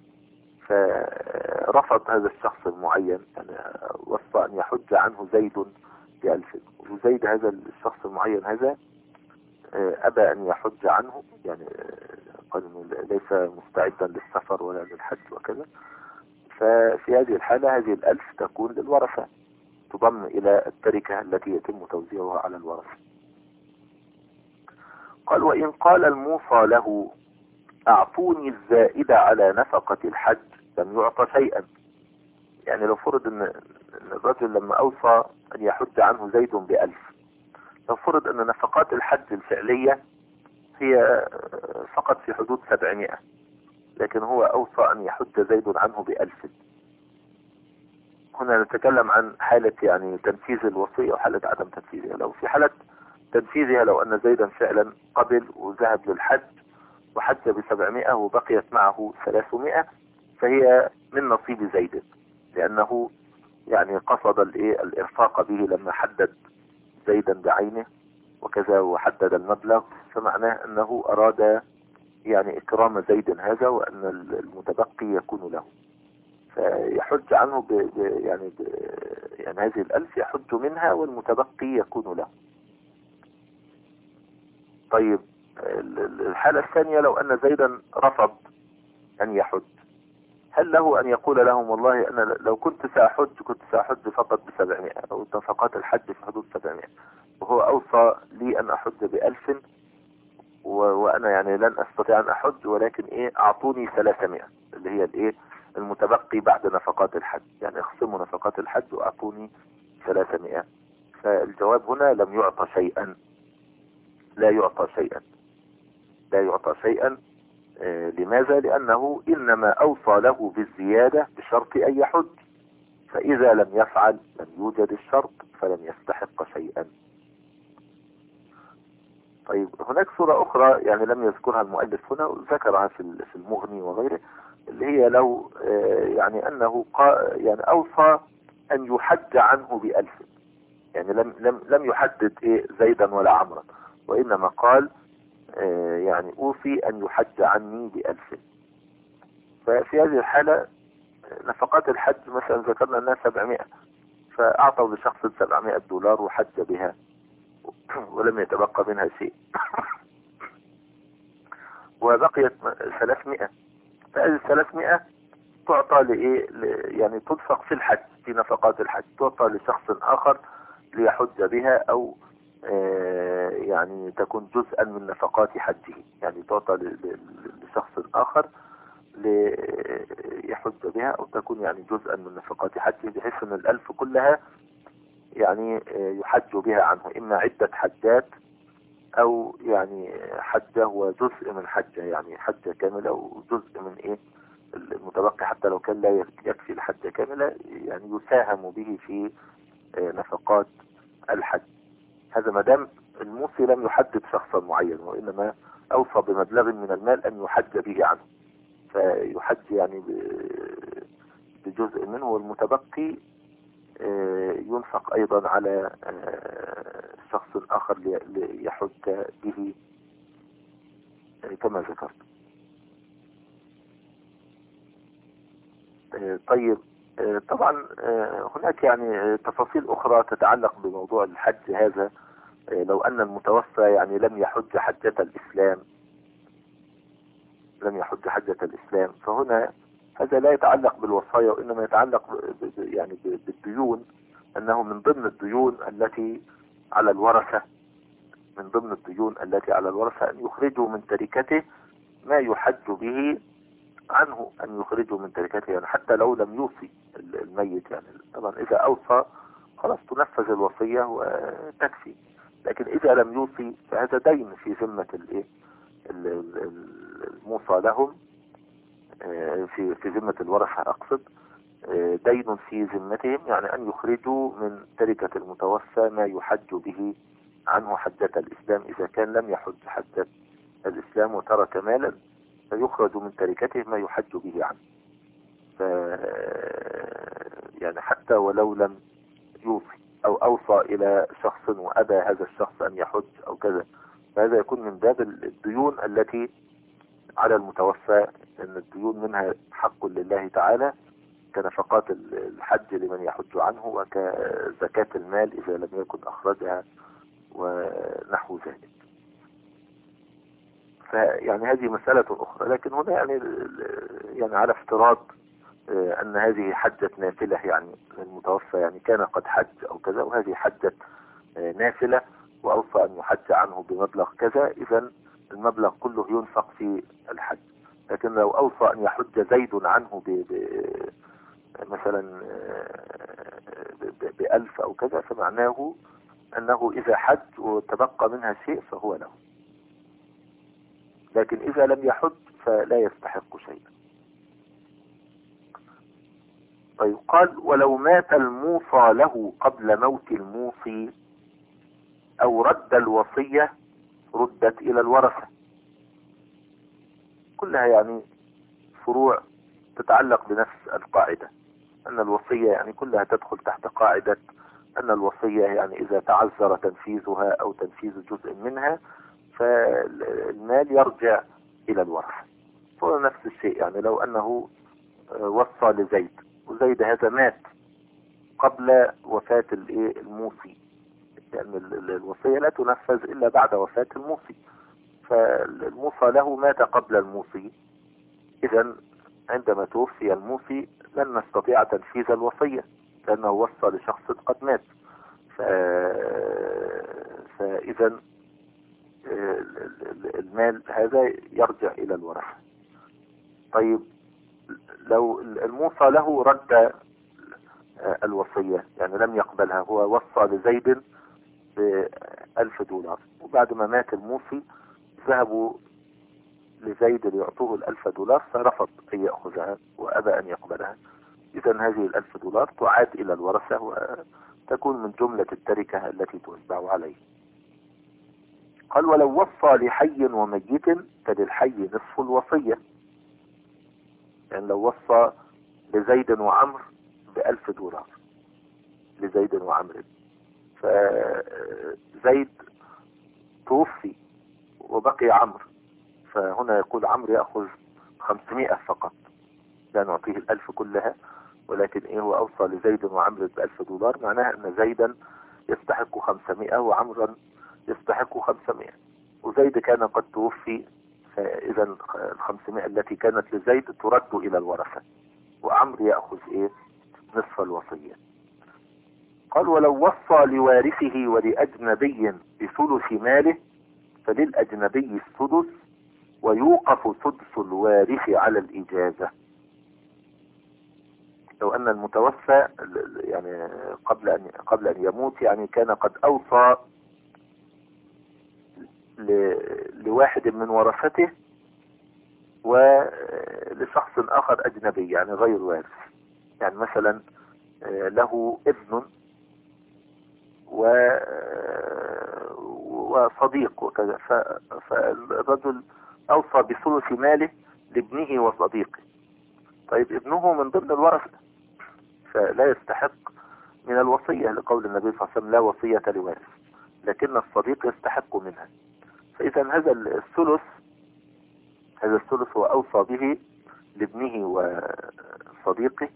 فرفض هذا الشخص المعين، يعني وصى أن يحج عنه زيد ب1000، وزيد هذا الشخص المعين هذا أبى أن يحج عنه، يعني قال إنه ليس مستعدا للسفر ولا للحج وكذا. ففي هذه الحالة هذه 1000 تكون للورثة، تضم إلى التركة التي يتم توزيعها على الورثة. قال: وإن قال الموصى له أعطوني الزائد على نفقة الحج لم يعطى شيئا. يعني لو فرض أن الرجل لما أوصى أن يحج عنه زيد ب1000، لو فرض أن نفقات الحج الفعلية هي فقط في حدود 700، لكن هو أوصى أن يحج زيد عنه ب1000. هنا نتكلم عن حالة يعني تنفيذ الوصية وحالة عدم تنفيذها. لو في حالة تنفيذها، لو أن زيدا فعلا قبل وذهب للحج وحج ب700 وبقيت معه 300، فهي من نصيب زيد، لأنه يعني قصد الإرفاق به لما حدد زيدا بعينه وكذا وحدد المبلغ، فمعناه أنه أراد يعني إكرام زيد هذا، وأن المتبقي يكون له، فيحج عنه يعني هذه 1000 يحج منها والمتبقي يكون له. طيب الحالة الثانية، لو أن زيدا رفض أن يحج، هل له أن يقول لهم والله أنا لو كنت سأحج فقط ب700 أو نفقات الحج في حدود 700، وهو أوصى لي أن أحج ب1000 وأنا يعني لن أستطيع أن أحج، ولكن أعطوني 300 اللي هي المتبقي بعد نفقات الحج، يعني اخصموا نفقات الحج وأعطوني 300. فالجواب هنا لم يعطى شيئا، لا يعطى شيئا، لا يعطى شيئا. لماذا؟ لأنه إنما أوصى له بالزيادة بشرط أن يحج، فإذا لم يفعل لم يوجد الشرط فلم يستحق شيئا. طيب هناك صورة أخرى يعني لم يذكرها المؤلف هنا وذكرها في المغني وغيره، اللي هي لو يعني أنه يعني أوصى أن يحج عنه ب1000، يعني لم يحدد زيدا ولا عمرا، وإنما قال يعني أوصي أن يحج عني ب1000. ففي هذه الحالة نفقات الحج مثلا ذكرنا أنها 700، فأعطوا لشخص $700 وحج بها ولم يتبقى منها شيء وبقيت 300، فهذه 300 تعطى يعني تنفق في الحج، في نفقات الحج تعطى لشخص آخر ليحج بها، أو يعني تكون جزءا من نفقات حجه، يعني تعطى لشخص آخر ليحج بها، أو تكون يعني جزءا من نفقات حجه، بحيث أن 1000 كلها يعني يحج بها عنه، إما عدة حجات أو يعني حجة وجزء من حجة، يعني حجة كاملة وجزء من المتبقي، حتى لو كان لا يكفي الحجة كاملة، يعني يساهم به في نفقات الحج. هذا ما دام الموصي لم يحدد شخصا معين، وإنما أوصى بمبلغ من المال أن يحج به عنه، فيحج يعني بجزء منه، والمتبقي ينفق أيضا على شخص آخر ليحج به كما ذكرت. طيب طبعا هناك يعني تفاصيل أخرى تتعلق بموضوع الحج هذا. لو أن المتوفى يعني لم يحج حجة الإسلام، فهنا هذا لا يتعلق بالوصايا، وإنما يتعلق يعني بالديون، أنه من ضمن الديون التي على الورثة، أن يخرجوا من تركته ما يحج به عنه، أن يخرجوا من تركته، يعني حتى لو لم يوصي الميت، يعني طبعا إذا أوصى خلاص تنفذ الوصية وتكفي، لكن إذا لم يوصي فهذا دين في ذمة الموصى لهم، في ذمة الورثة أقصد، دين في ذمتهم، يعني أن يخرجوا من تركة المتوفى ما يحج به عنه حجة الإسلام، إذا كان لم يحج حجة الإسلام وترك مالا فيخرج من تركته ما يحج به عنه. يعني حتى ولو لم يوصي أو أوصى إلى شخص وأبى هذا الشخص أن يحج أو كذا، فهذا يكون من باب الديون التي على المتوفى، أن الديون منها حق لله تعالى كنفقات الحج لمن يحج عنه، وكزكاة المال إذا لم يكن أخرجها، ونحو ذلك. فيعني هذه مسألة أخرى، لكن هنا يعني على افتراض أن هذه حجة نافلة، يعني المتوفى يعني كان قد حج أو كذا، وهذه حجة نافلة وأوصى أن يحج عنه بمبلغ كذا، إذا المبلغ كله ينفق في الحج. لكن لو أوصى أن يحج زيد عنه مثلا ب1000 أو كذا، فمعناه أنه إذا حج وتبقى منها شيء فهو له، لكن إذا لم يحج فلا يستحق شيئا. طيب، قال: ولو مات الموصى له قبل موت الموصي أو رد الوصية ردت إلى الورثة. كلها يعني فروع تتعلق بنفس القاعدة، أن الوصية يعني كلها تدخل تحت قاعدة أن الوصية يعني إذا تعذر تنفيذها أو تنفيذ جزء منها فالمال يرجع إلى الورثة. هو نفس الشيء، يعني لو أنه وصى لزيد، وزيد هذا مات قبل وفاة الموصي، لأن يعني الوصية لا تنفذ إلا بعد وفاة الموصي، فالموصى له مات قبل الموصي، إذا عندما توفي الموصي لن نستطيع تنفيذ الوصية لأنه وصى لشخص قد مات. فإذا المال هذا يرجع إلى الورثة. طيب، لو الموصى له رد الوصية، يعني لم يقبلها، هو وصى لزيد ب$1000، وبعد ما مات الموصي ذهبوا لزيد ليعطوه $1000 فرفض أن يأخذها وأبى أن يقبلها، إذا هذه $1000 تعاد إلى الورثة وتكون من جملة التركة التي توزع عليه. قال: ولو وصى لحي وميت فللحي نصف الوصية. يعني لو وصى لزيد وعمر $1000 لزيد وعمر، فزيد توفي وبقي عمرو، فهنا يقول عمرو يأخذ 500 فقط، لا نعطيه ال1000 كلها، ولكن هو أوصى لزيد وعمرو $1000، معناها أن زيدا يستحق 500 وعمرا يستحق 500، وزيد كان قد توفي، فإذا 500 التي كانت لزيد ترد إلى الورثة، وعمرو يأخذ نصف الوصية. قال: ولو وصى لوارثه ولأجنبي بثلث ماله فللأجنبي السدس، ويوقف سدس الوارث على الإجازة. لو أن المتوفى يعني قبل أن يموت يعني كان قد أوصى لواحد من ورثته ولشخص آخر أجنبي يعني غير وارث، يعني مثلا له ابن وصديق وكذا، فالرجل أوصى بثلث ماله لابنه وصديقه. طيب، ابنه من ضمن الورثة فلا يستحق من الوصية، لقول النبي صلى الله عليه وسلم: لا وصية لوارث، لكن الصديق يستحق منها. فإذا هذا الثلث هو أوصى به لابنه وصديقه،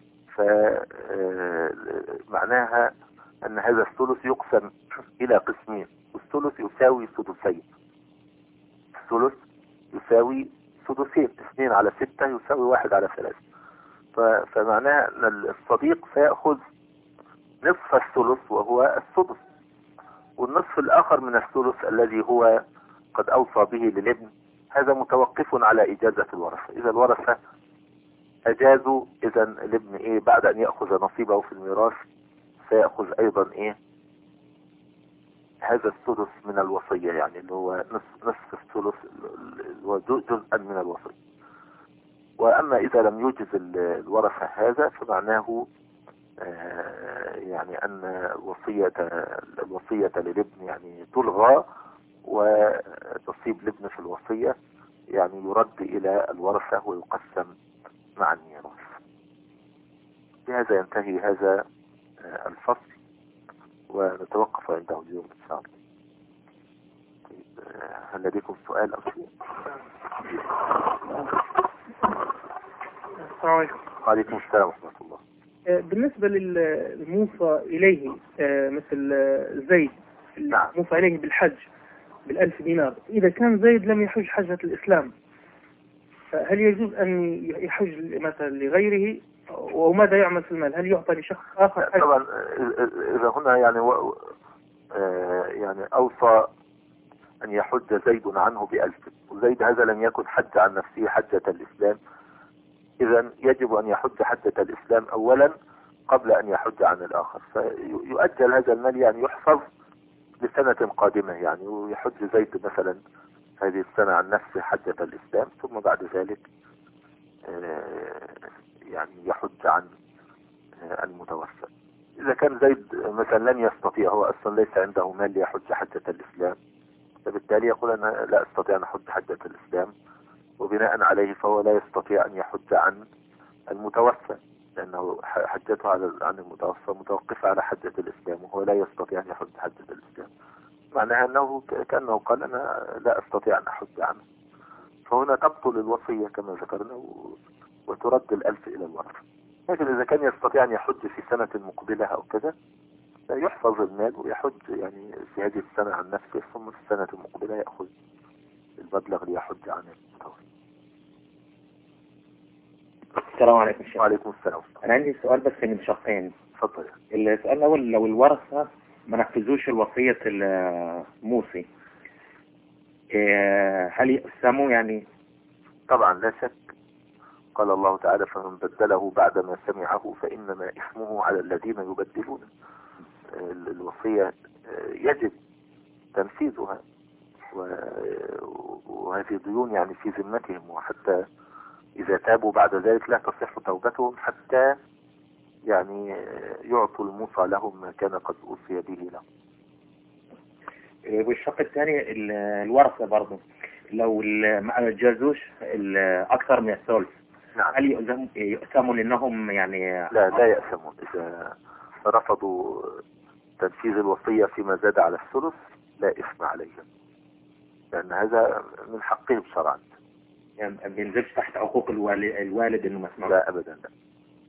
فمعناها أن هذا الثلث يقسم إلى قسمين، والثلث يساوي سدسين. الثلث يساوي سدسين، 2/6 يساوي 1/3، فمعناها أن الصديق سيأخذ نصف الثلث وهو السدس، والنصف الآخر من الثلث الذي هو قد أوصى به للابن هذا متوقف على إجازة الورثة. إذا الورثة أجازوا، إذا الابن بعد أن يأخذ نصيبه في الميراث سيأخذ أيضا هذا السدس من الوصية، يعني اللي هو نصف الثلث اللي هو جزءا من الوصية. وأما إذا لم يوجز الورثة هذا فمعناه يعني أن الوصية للابن يعني تلغى، ونصيب الابن في الوصية يعني يرد إلى الورثة ويقسم مع الميراث. بهذا ينتهي هذا الفصل، ونتوقف عنده اليوم إن شاء الله. هل لديكم سؤال أو شيء؟ السلام عليكم. وعليكم السلام ورحمة الله. بالنسبة للموصى إليه مثل زيد، نعم. موصى إليه بالحج ب1000 دينار، إذا كان زيد لم يحج حجة الإسلام هل يجوز أن يحج مثلا لغيره؟ وماذا يعمل في المال؟ هل يعطى لشخص آخر حج؟ طبعا إذا هنا يعني يعني أوصى أن يحج زيد عنه ب1000، وزيد هذا لم يكن حج عن نفسه حجة الإسلام، إذا يجب أن يحج حجة الإسلام أولا قبل أن يحج عن الآخر، فيؤجل هذا المال يعني يحفظ لسنة قادمة يعني، ويحج زيد مثلا هذه السنة عن نفسه حجة الإسلام، ثم بعد ذلك يعني يحج عن المتوفى. إذا كان زيد مثلا لن يستطيع، هو أصلا ليس عنده مال ليحج حجة الإسلام، فبالتالي يقول أنا لا أستطيع أن أحج حجة الإسلام، وبناء عليه فهو لا يستطيع أن يحج عن المتوفى، لأنه حجته عن المتوفى متوقفة على حجة الإسلام، وهو لا يستطيع أن يحج حجة الإسلام، معناها أنه كأنه قال أنا لا أستطيع أن أحج عنه، فهنا تبطل الوصية كما ذكرنا وترد 1000 إلى الورثة. لكن إذا كان يستطيع أن يحج في سنة مقبلة أو كذا يحفظ المال ويحج يعني في هذه السنة عن نفسه، ثم في السنة المقبلة يأخذ المبلغ ليحج عن المتوفى. السلام عليكم شيخ. وعليكم السلام. أنا عندي سؤال بس من شقين. تفضل. السؤال الأول، لو الورثة ما نفذوش الوصية الموصي هل يقسموا يعني؟ طبعا لا شك، قال الله تعالى فمن بدله بعدما سمعه فإنما إثمه على الذين يبدلون. الوصية يجب تنفيذها، وهذه ديون يعني في ذمتهم، وحتى إذا تابوا بعد ذلك لا تصح توبتهم حتى يعني يعطوا الموصى لهم ما كان قد أوصي به لهم. والشق الثاني الورثة برضه لو ما جازوش أكثر من الثلث، نعم. هل يقسموا لأنهم يعني؟ لا يأسمون إذا رفضوا تنفيذ الوصية فيما زاد على الثلث، لا إثم عليهم، لأن هذا من حقهم شرعا. يعني ما بينزلش تحت حقوق الوالد إنه مسموح؟ لا أبدا لا.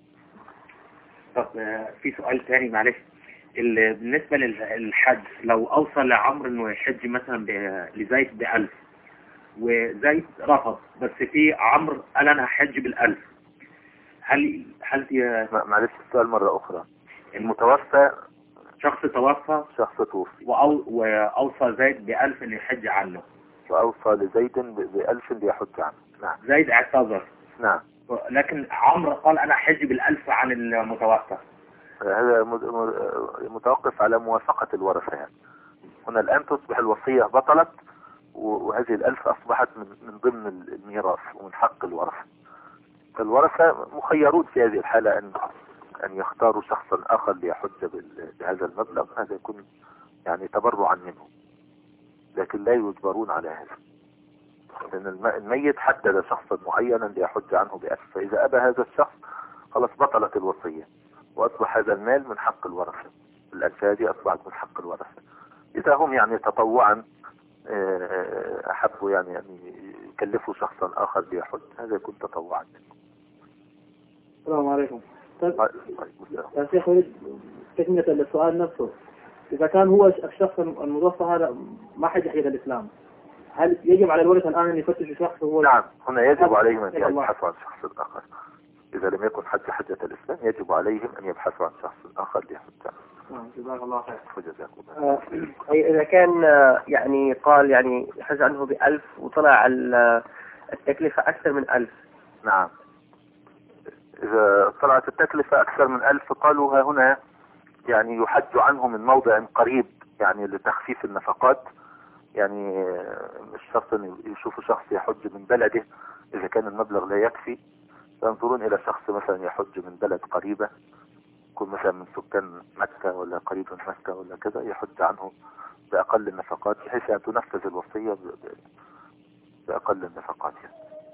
طب في سؤال ثاني معلش، بالنسبة للحج، لو أوصل لعمر إنه يحج مثلا لزيد ب1000 وزيد رفض، بس في عمرو قال أنا هحج ب1000، هل معلش السؤال مرة أخرى. المتوفى شخص توفي وأوصى زيد ب1000 إنه يحج عنه، وأوصى لزيد ب1000 ليحج عنه. نعم. زيد اعتذر. نعم. لكن عمرو قال أنا هحج ب1000 عن المتوفى. هذا متوقف على موافقة الورثة يعني. هنا الآن تصبح الوصية بطلت، وهذه 1000 أصبحت من ضمن الميراث ومن حق الورثة. فالورثة مخيرون في هذه الحالة أن يختاروا شخصا آخر ليحج بهذا المبلغ، هذا يكون يعني تبرعا منهم، لكن لا يجبرون على هذا، لأن الميت حدد شخصا معينا ليحج عنه ب1000، فإذا أبى هذا الشخص خلاص بطلت الوصية وأصبح هذا المال من حق الورثة، 1000 هذه أصبحت من حق الورثة. إذا هم يعني تطوعا أحبوا يعني يكلفوا شخصا آخر ليحج، هذا يكون تطوعا منهم. السلام عليكم. يا شيخ أريد تكملة السؤال نفسه. إذا كان هو الشخص المتوفى هذا ما حج حجة الإسلام، هل يجب على الورثة الآن أن يفتشوا شخص هو؟ نعم، هنا يجب عليهم أن يبحثوا عن شخص آخر. إذا لم يكن حجة الإسلام يجب عليهم أن يبحثوا عن شخص آخر ليحج. جزاك الله خير. وجزاكم الله. إذا كان يعني قال يعني يحج عنه ب1000 وطلع التكلفة أكثر من 1000. نعم، إذا طلعت التكلفة أكثر من 1000 قالوا هنا يعني يحج عنه من موضع قريب يعني لتخفيف النفقات، يعني مش شرط أن يشوفوا شخص يحج من بلده إذا كان المبلغ لا يكفي، ينظرون إلى شخص مثلا يحج من بلد قريبة، يكون مثلا من سكان مكة ولا قريب من مكة ولا كذا، يحج عنه بأقل النفقات بحيث أن تنفذ الوصية بأقل النفقات يعني.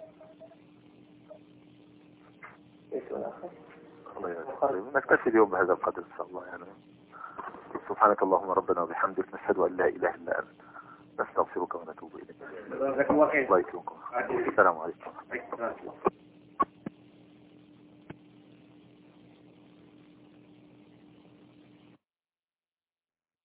الله يبارك. نكتفي اليوم بهذا القدر إن شاء الله يعني. سبحانك اللهم ربنا وبحمدك، نشهد أن لا إله إلا أنت، نستغفرك ونتوب إليك. جزاك الله خير. الله يكرمكم. السلام عليكم.